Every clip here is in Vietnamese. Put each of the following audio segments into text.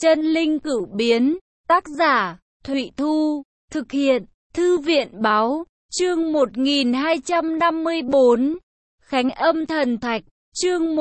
Chân linh cửu biến, tác giả, Thụy Thu, thực hiện, Thư viện báo, chương 1254, Khánh âm thần thạch, chương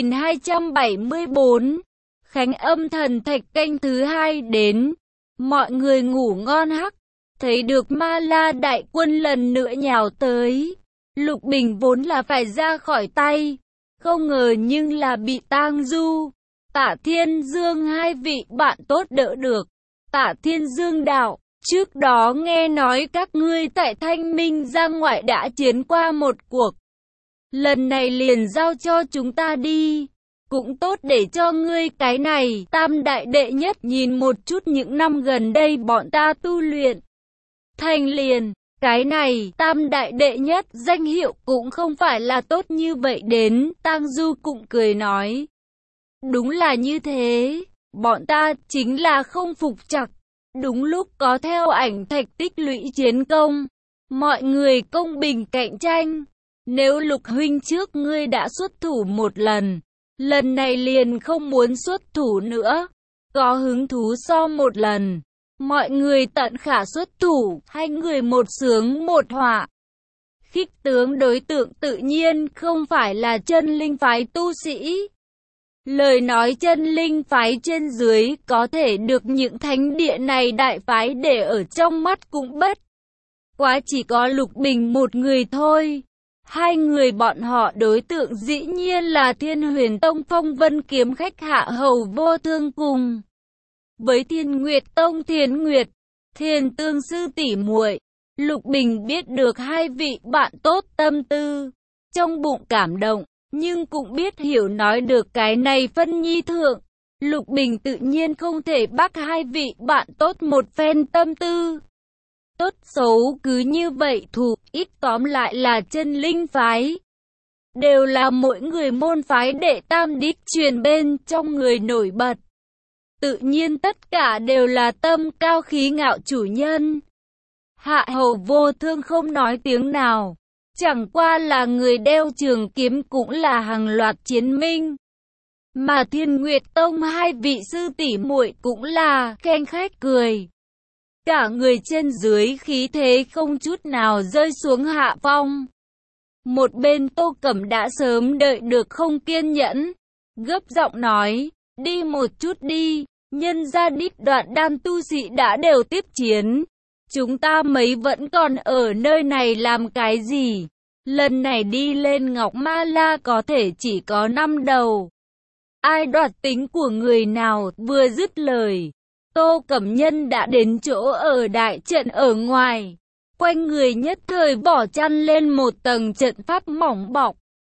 1274, Khánh âm thần thạch canh thứ 2 đến, mọi người ngủ ngon hắc, thấy được Ma La đại quân lần nữa nhào tới, Lục Bình vốn là phải ra khỏi tay, không ngờ nhưng là bị Tang Du, Tạ Thiên Dương hai vị bạn tốt đỡ được. Tạ Thiên Dương đạo, trước đó nghe nói các ngươi tại Thanh Minh ra ngoại đã chiến qua một cuộc. Lần này liền giao cho chúng ta đi. Cũng tốt để cho ngươi cái này, Tam đại đệ nhất nhìn một chút những năm gần đây bọn ta tu luyện. Thành liền, cái này, Tam đại đệ nhất, danh hiệu cũng không phải là tốt như vậy đến, Tang Du cũng cười nói. Đúng là như thế, bọn ta chính là không phục chặt. Đúng lúc có theo ảnh thạch tích lũy chiến công, mọi người công bình cạnh tranh. Nếu Lục huynh trước ngươi đã xuất thủ một lần, lần này liền không muốn xuất thủ nữa. Có hứng thú so một lần, mọi người tận khả xuất thủ, hai người một sướng một họa. Khích tướng đối tượng tự nhiên không phải là chân linh phái tu sĩ. Lời nói chân linh phái trên dưới có thể được những thánh địa này đại phái để ở trong mắt cũng bất quá chỉ có Lục Bình một người thôi. Hai người bọn họ đối tượng dĩ nhiên là Thiên Huyền Tông Phong Vân kiếm khách Hạ Hầu Vô Thương cùng với Thiên Nguyệt Tông Thiên Nguyệt, Thiên Tương sư tỷ muội. Lục Bình biết được hai vị bạn tốt tâm tư, trong bụng cảm động, nhưng cũng biết hiểu nói được cái này phân nhi thượng. Lục Bình tự nhiên không thể bắt hai vị bạn tốt một phen tâm tư. Tốt xấu cứ như vậy thủ, ít tóm lại là chân linh phái. Đều là mỗi người môn phái đệ tam đích truyền bên trong người nổi bật. Tự nhiên tất cả đều là tâm cao khí ngạo chủ nhân. Hạ Hầu Vô Thương không nói tiếng nào. Chẳng qua là người đeo trường kiếm cũng là hàng loạt chiến minh. Mà Thiên Nguyệt Tông hai vị sư tỷ muội cũng là khen khách cười. Cả người trên dưới khí thế không chút nào rơi xuống hạ phong. Một bên Tô Cẩm đã sớm đợi được không kiên nhẫn, gấp giọng nói, đi một chút đi, nhân ra đích đoạn đan tu sĩ đã đều tiếp chiến. Chúng ta mấy vẫn còn ở nơi này làm cái gì? Lần này đi lên Ngọc Ma La có thể chỉ có 5 đầu. Ai đoạt tính của người nào? Vừa dứt lời, Tô Cẩm Nhân đã đến chỗ ở đại trận ở ngoài. Quanh người nhất thời bỏ chăn lên một tầng trận pháp mỏng bọc.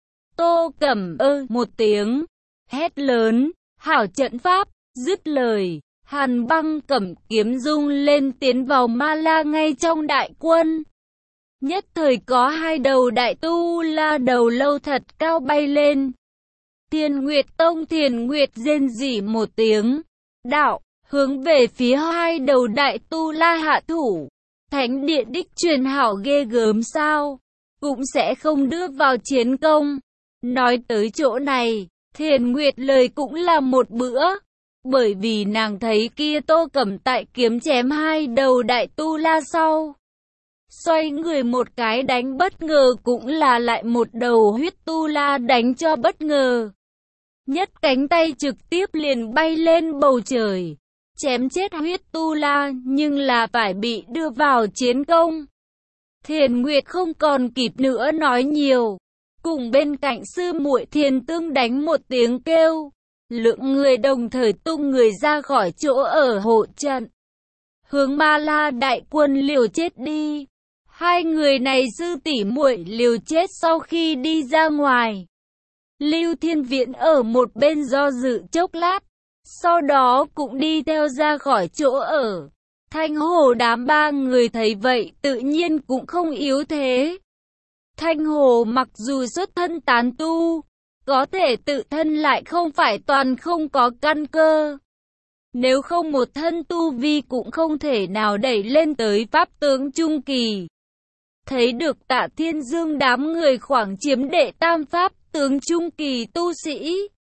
Tô Cẩm một tiếng, hét lớn, hảo trận pháp, dứt lời. Hàn Băng cầm kiếm rung lên tiến vào Ma La ngay trong đại quân. Nhất thời có hai đầu đại tu la đầu lâu thật cao bay lên. Thiên Nguyệt Tông Thiên Nguyệt rên rỉ một tiếng, đạo, hướng về phía hai đầu đại tu la hạ thủ. Thánh địa đích truyền hảo ghê gớm sao, cũng sẽ không đưa vào chiến công. Nói tới chỗ này, Thiên Nguyệt lời cũng là một bữa. Bởi vì nàng thấy kia Tô Cẩm tại kiếm chém hai đầu đại tu la sau. Xoay người một cái đánh bất ngờ cũng là lại một đầu huyết tu la đánh cho bất ngờ. Nhất cánh tay trực tiếp liền bay lên bầu trời. Chém chết huyết tu la nhưng là phải bị đưa vào chiến công. Thiền Nguyệt không còn kịp nữa nói nhiều. Cùng bên cạnh sư muội Thiền Tương đánh một tiếng kêu. Lượng người đồng thời tung người ra khỏi chỗ ở hộ trận. Hướng Ma La đại quân liều chết đi. Hai người này sư tỷ muội liều chết sau khi đi ra ngoài. Lưu Thiên Viễn ở một bên do dự chốc lát. Sau đó cũng đi theo ra khỏi chỗ ở. Thanh Hồ đám ba người thấy vậy tự nhiên cũng không yếu thế. Thanh Hồ mặc dù xuất thân tán tu, có thể tự thân lại không phải toàn không có căn cơ. Nếu không một thân tu vi cũng không thể nào đẩy lên tới pháp tướng trung kỳ. Thấy được Tạ Thiên Dương đám người khoảng chiếm đệ tam pháp tướng trung kỳ tu sĩ.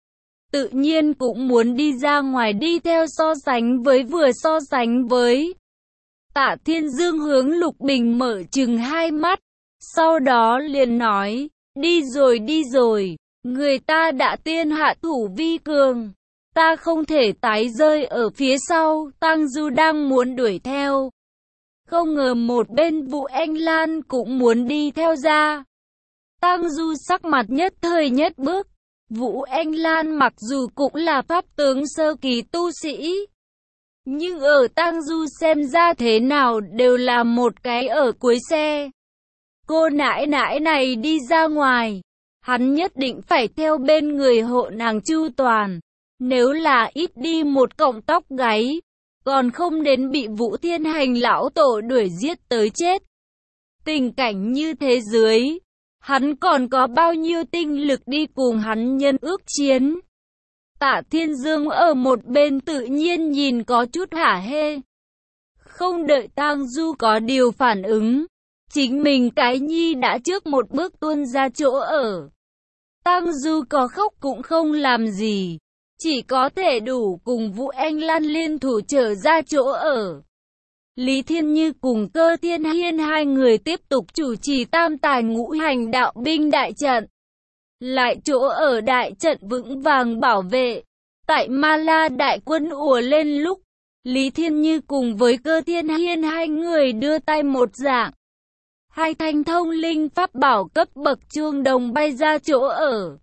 tự nhiên cũng muốn đi ra ngoài đi theo so sánh với vừa so sánh với. Tạ Thiên Dương hướng Lục Bình mở chừng hai mắt, sau đó liền nói, đi rồi, người ta đã tiên hạ thủ vi cường, ta không thể tái rơi ở phía sau. Tang Du đang muốn đuổi theo, không ngờ một bên Vũ Anh Lan cũng muốn đi theo ra. Tang Du sắc mặt nhất thời nhất bước. Vũ Anh Lan mặc dù cũng là pháp tướng sơ kỳ tu sĩ, nhưng ở Tang Du xem ra thế nào đều là một cái ở cuối xe. Cô nãi nãi này đi ra ngoài, hắn nhất định phải theo bên người hộ nàng chu toàn. Nếu là ít đi một cọng tóc gáy, còn không đến bị Vũ Thiên Hành lão tổ đuổi giết tới chết. Tình cảnh như thế dưới, hắn còn có bao nhiêu tinh lực đi cùng hắn nhân ước chiến. Tạ Thiên Dương ở một bên tự nhiên nhìn có chút hả hê. Không đợi Tang Du có điều phản ứng, chính mình cái nhi đã trước một bước tuôn ra chỗ ở. Tang Du có khóc cũng không làm gì, chỉ có thể đủ cùng Vũ Anh Lan liên thủ trở ra chỗ ở. Lý Thiên Như cùng Cơ Thiên Hiên hai người tiếp tục chủ trì tam tài ngũ hành đạo binh đại trận. Lại chỗ ở đại trận vững vàng bảo vệ. Tại Ma La đại quân ùa lên lúc, Lý Thiên Như cùng với Cơ Thiên Hiên hai người đưa tay một dạng. Hai thanh thông linh pháp bảo cấp bậc chuông đồng bay ra chỗ ở.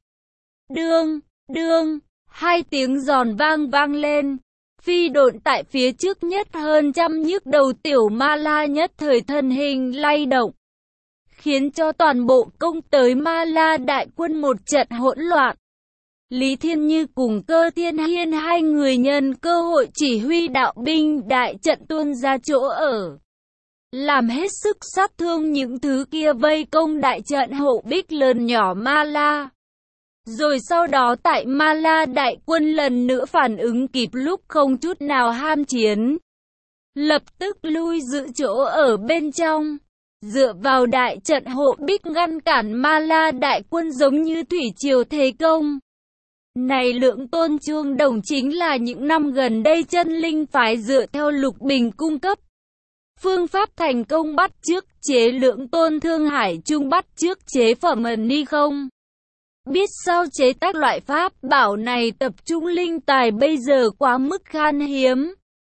Đương, hai tiếng giòn vang lên. Phi độn tại phía trước nhất hơn trăm nhức đầu tiểu Ma La nhất thời thân hình lay động, khiến cho toàn bộ công tới Ma La đại quân một trận hỗn loạn. Lý Thiên Như cùng Cơ Thiên Hiên hai người nhân cơ hội chỉ huy đạo binh đại trận tuôn ra chỗ ở, làm hết sức sát thương những thứ kia vây công đại trận hộ bích lớn nhỏ Ma La. Rồi sau đó tại Ma La đại quân lần nữa phản ứng kịp lúc không chút nào ham chiến, lập tức lui giữ chỗ ở bên trong, dựa vào đại trận hộ bích ngăn cản Ma La đại quân giống như thủy triều thế công. Này Lượng Tôn chuông đồng chính là những năm gần đây chân linh phái dựa theo Lục Bình cung cấp phương pháp thành công bắt chước chế Lượng Tôn Thương Hải Trung bắt chước chế phẩm ni không. Biết sao chế tác loại pháp bảo này tập trung linh tài bây giờ quá mức khan hiếm.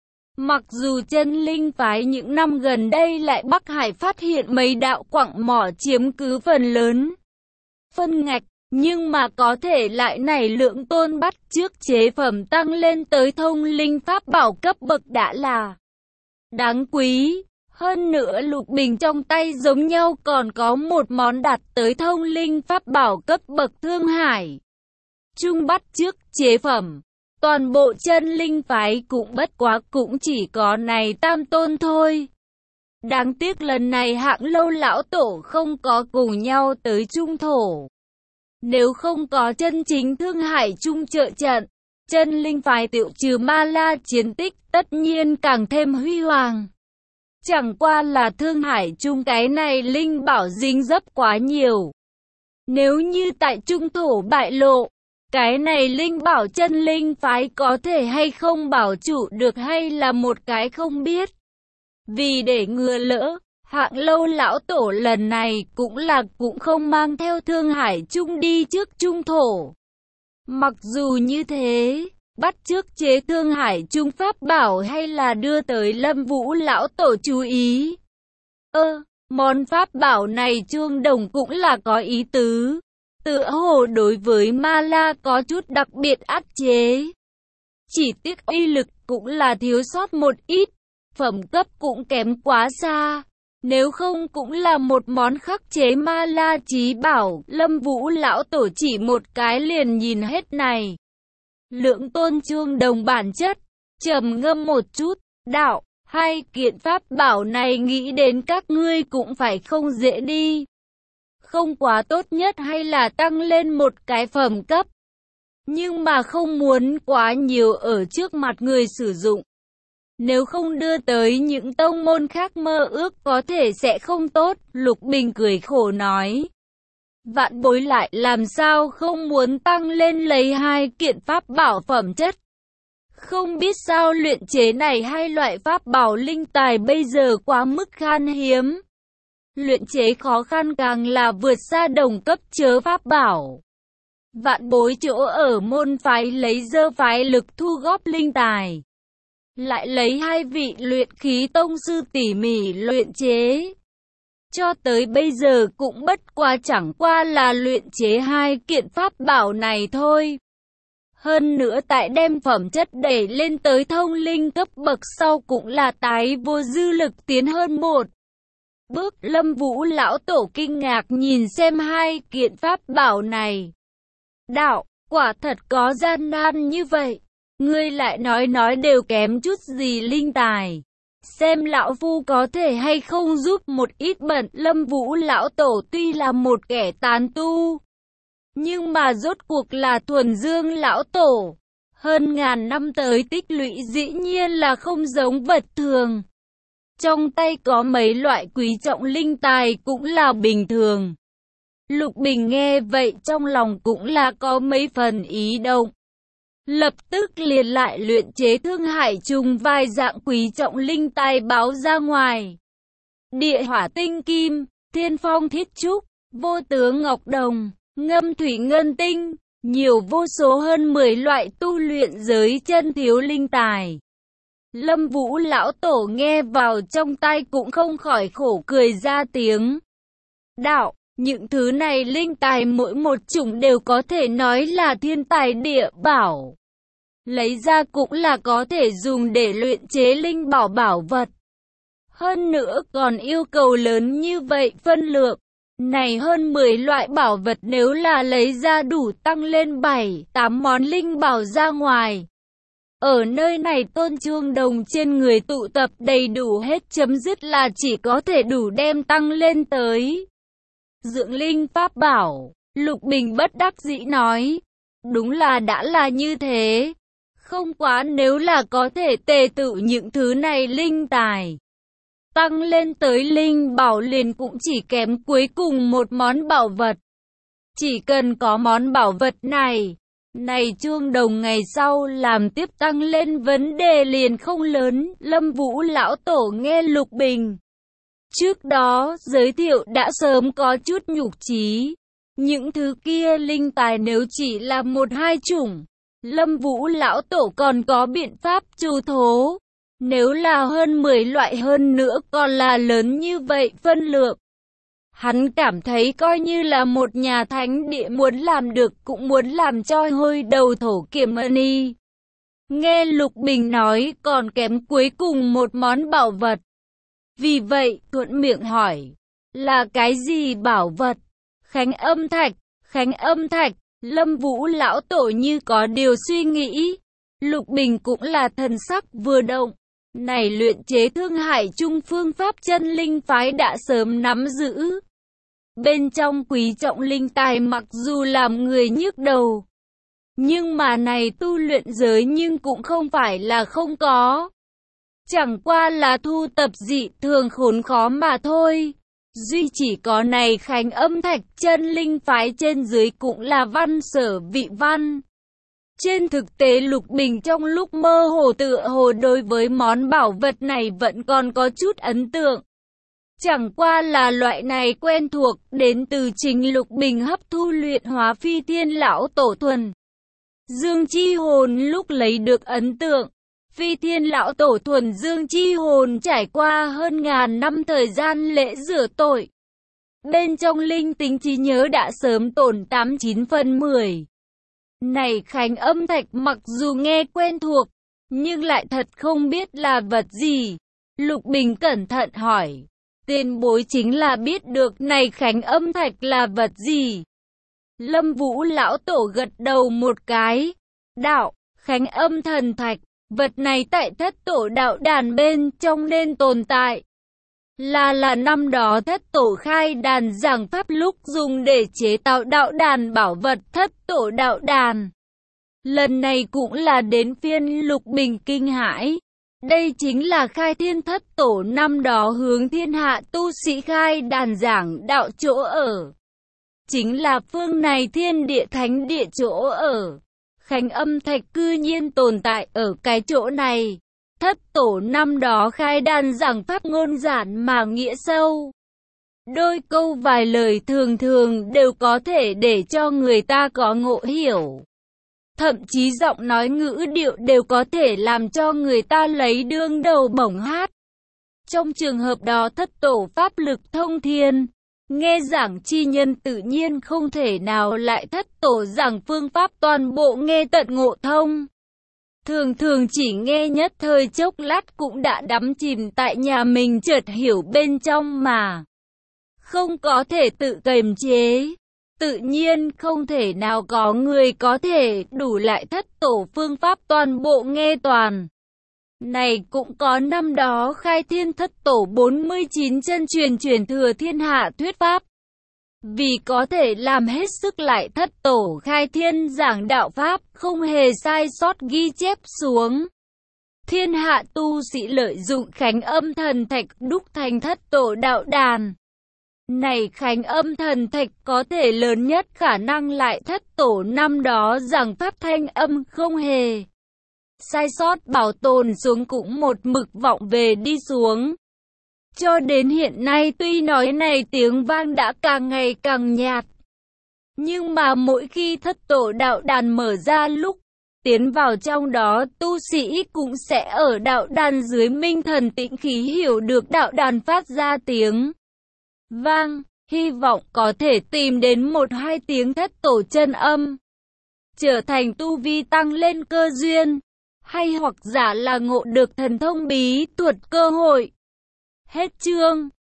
Mặc dù chân linh phái những năm gần đây lại Bắc Hải phát hiện mấy đạo quặng mỏ chiếm cứ phần lớn phân ngạch, nhưng mà có thể lại này Lượng Tôn bắt chước chế phẩm tăng lên tới thông linh pháp bảo cấp bậc đã là đáng quý. Hơn nữa Lục Bình trong tay giống nhau còn có một món đạt tới thông linh pháp bảo cấp bậc Thương Hải Trung bắt chước chế phẩm. Toàn bộ chân linh phái cũng bất quá cũng chỉ có này tam tôn thôi. Đáng tiếc lần này Hạng Lâu lão tổ không có cùng nhau tới trung thổ. Nếu không có chân chính Thương Hải Trung trợ trận, chân linh phái tiểu trừ Ma La chiến tích tất nhiên càng thêm huy hoàng. Chẳng qua là Thương Hải Trung cái này linh bảo dính dấp quá nhiều. Nếu như tại trung thổ bại lộ, cái này linh bảo chân linh phái có thể hay không bảo trụ được hay là một cái không biết. Vì để ngừa lỡ, Hạng Lâu lão tổ lần này cũng không mang theo Thương Hải Trung đi trước trung thổ. Mặc dù như thế, bắt chước chế Thương Hải Trung pháp bảo hay là đưa tới Lâm Vũ lão tổ chú ý. Món pháp bảo này chuông đồng cũng là có ý tứ, tựa hồ đối với Ma La có chút đặc biệt áp chế. Chỉ tiếc uy lực cũng là thiếu sót một ít, phẩm cấp cũng kém quá xa. Nếu không cũng là một món khắc chế Ma La chí bảo. Lâm Vũ lão tổ chỉ một cái liền nhìn hết này. Lượng Tôn chuông đồng bản chất, trầm ngâm một chút, đạo, hai kiện pháp bảo này nghĩ đến các ngươi cũng phải không dễ đi. Không quá tốt nhất hay là tăng lên một cái phẩm cấp. Nhưng mà không muốn quá nhiều ở trước mặt người sử dụng. Nếu không đưa tới những tông môn khác mơ ước có thể sẽ không tốt, Lục Bình cười khổ nói. Vạn bối lại làm sao không muốn tăng lên lấy 2 kiện pháp bảo phẩm chất. Không biết sao luyện chế này 2 loại pháp bảo linh tài bây giờ quá mức khan hiếm. Luyện chế khó khăn càng là vượt xa đồng cấp chớ pháp bảo. Vạn bối chỗ ở môn phái lấy dơ phái lực thu góp linh tài. Lại lấy 2 vị luyện khí tông sư tỉ mỉ luyện chế. Cho tới bây giờ cũng bất quá chẳng qua là luyện chế 2 kiện pháp bảo này thôi. Hơn nữa tại đem phẩm chất đẩy lên tới thông linh cấp bậc sau cũng là tái vô dư lực tiến hơn một bước. Lâm Vũ lão tổ kinh ngạc nhìn xem 2 kiện pháp bảo này. Đạo, quả thật có gian nan như vậy. Ngươi lại nói đều kém chút gì linh tài. Xem lão phu có thể hay không giúp một ít bận. Lâm Vũ lão tổ tuy là một kẻ tán tu, nhưng mà rốt cuộc là thuần dương lão tổ. Hơn ngàn năm tới tích lũy dĩ nhiên là không giống vật thường. Trong tay có mấy loại quý trọng linh tài cũng là bình thường. Lục Bình nghe vậy trong lòng cũng là có mấy phần ý động. Lập tức liền lại luyện chế Thương Hải trùng vài dạng quý trọng linh tài báo ra ngoài. Địa hỏa tinh kim, thiên phong thiết trúc, vô tướng ngọc đồng, ngâm thủy ngân tinh, nhiều vô số hơn 10 loại tu luyện giới chân thiếu linh tài. Lâm Vũ lão tổ nghe vào trong tai cũng không khỏi khổ cười ra tiếng. Đạo, những thứ này linh tài mỗi một chủng đều có thể nói là thiên tài địa bảo. Lấy ra cũng là có thể dùng để luyện chế linh bảo bảo vật. Hơn nữa còn yêu cầu lớn như vậy phân lượng. Này hơn 10 loại bảo vật nếu là lấy ra đủ tăng lên 7-8 món linh bảo ra ngoài. Ở nơi này Tôn Trương Đồng trên người tụ tập đầy đủ hết chấm dứt là chỉ có thể đủ đem tăng lên tới dưỡng linh pháp bảo. Lục Bình bất đắc dĩ nói. Đúng là đã là như thế. Không quá nếu là có thể tề tự những thứ này linh tài tăng lên tới linh bảo liền cũng chỉ kém cuối cùng một món bảo vật. Chỉ cần có món bảo vật này, Trương Đồng ngày sau làm tiếp tăng lên vấn đề liền không lớn. Lâm Vũ lão tổ nghe Lục Bình trước đó giới thiệu đã sớm có chút nhục chí. Những thứ kia linh tài nếu chỉ là 1-2 chủng, Lâm Vũ lão tổ còn có biện pháp chu thố. Nếu là hơn 10 loại hơn nữa còn là lớn như vậy phân lượng. Hắn cảm thấy coi như là một nhà thánh địa muốn làm được cũng muốn làm cho hôi đầu thổ Kiểm Mani. Nghe Lục Bình nói còn kém cuối cùng một món bảo vật. Vì vậy thuận miệng hỏi, là cái gì bảo vật? Khánh âm thạch, Lâm Vũ lão tổ như có điều suy nghĩ. Lục Bình cũng là thần sắc vừa động. Này luyện chế Thương Hải trung phương pháp chân linh phái đã sớm nắm giữ. Bên trong quý trọng linh tài mặc dù làm người nhức đầu, nhưng mà này tu luyện giới nhưng cũng không phải là không có. Chẳng qua là thu tập dị thường khốn khó mà thôi. Duy chỉ có này Khánh âm thạch chân linh phái trên dưới cũng là văn sở vị văn. Trên thực tế Lục Bình trong lúc mơ hồ tựa hồ đối với món bảo vật này vẫn còn có chút ấn tượng. Chẳng qua là loại này quen thuộc đến từ chính Lục Bình hấp thu luyện hóa Phi Thiên lão tổ thuần dương chi hồn lúc lấy được ấn tượng. Phi Thiên lão tổ thuần dương chi hồn trải qua hơn ngàn năm thời gian lễ rửa tội. Bên trong linh tính trí nhớ đã sớm tổn 8-9 phần 10. Này Khánh âm thạch mặc dù nghe quen thuộc, nhưng lại thật không biết là vật gì. Lục Bình cẩn thận hỏi. Tiền bối chính là biết được này Khánh âm thạch là vật gì. Lâm Vũ lão tổ gật đầu một cái. Đạo, Khánh âm thần thạch, vật này tại thất tổ đạo đàn bên trong nên tồn tại. Là năm đó thất tổ khai đàn giảng pháp lúc dùng để chế tạo đạo đàn bảo vật thất tổ đạo đàn. Lần này cũng là đến phiên Lục Bình kinh hãi. Đây chính là khai thiên thất tổ năm đó hướng thiên hạ tu sĩ khai đàn giảng đạo chỗ ở. chính là phương này thiên địa thánh địa chỗ ở. Khánh Âm Thạch cư nhiên tồn tại ở cái chỗ này. Thất tổ năm đó khai đàn giảng pháp ngôn giản mà nghĩa sâu. Đôi câu vài lời thường thường đều có thể để cho người ta có ngộ hiểu. Thậm chí giọng nói ngữ điệu đều có thể làm cho người ta lấy đương đầu bổng hát. Trong trường hợp đó thất tổ pháp lực thông thiên, nghe giảng chi nhân tự nhiên không thể nào lại thất tổ giảng phương pháp toàn bộ nghe tận ngộ thông. Thường thường chỉ nghe nhất thời chốc lát cũng đã đắm chìm tại nhà mình chợt hiểu bên trong mà không có thể tự kiềm chế. Tự nhiên không thể nào có người có thể đủ lại thất tổ phương pháp toàn bộ nghe toàn. Này cũng có năm đó khai thiên thất tổ 49 chân truyền thừa thiên hạ thuyết pháp. Vì có thể làm hết sức lại thất tổ khai thiên giảng đạo pháp, không hề sai sót ghi chép xuống. Thiên hạ tu sĩ lợi dụng Khánh Âm Thần Thạch đúc thành thất tổ đạo đàn. Này Khánh Âm Thần Thạch có thể lớn nhất khả năng lại thất tổ năm đó giảng pháp thanh âm không hề sai sót bảo tồn xuống cũng một mực vọng về đi xuống. Cho đến hiện nay tuy nói này tiếng vang đã càng ngày càng nhạt, nhưng mà mỗi khi thất tổ đạo đàn mở ra lúc tiến vào trong đó, tu sĩ cũng sẽ ở đạo đàn dưới minh thần tĩnh khí hiểu được đạo đàn phát ra tiếng vang, hy vọng có thể tìm đến một hai tiếng thất tổ chân âm, trở thành tu vi tăng lên cơ duyên, hay hoặc giả là ngộ được thần thông bí thuật cơ hội. Hết chương.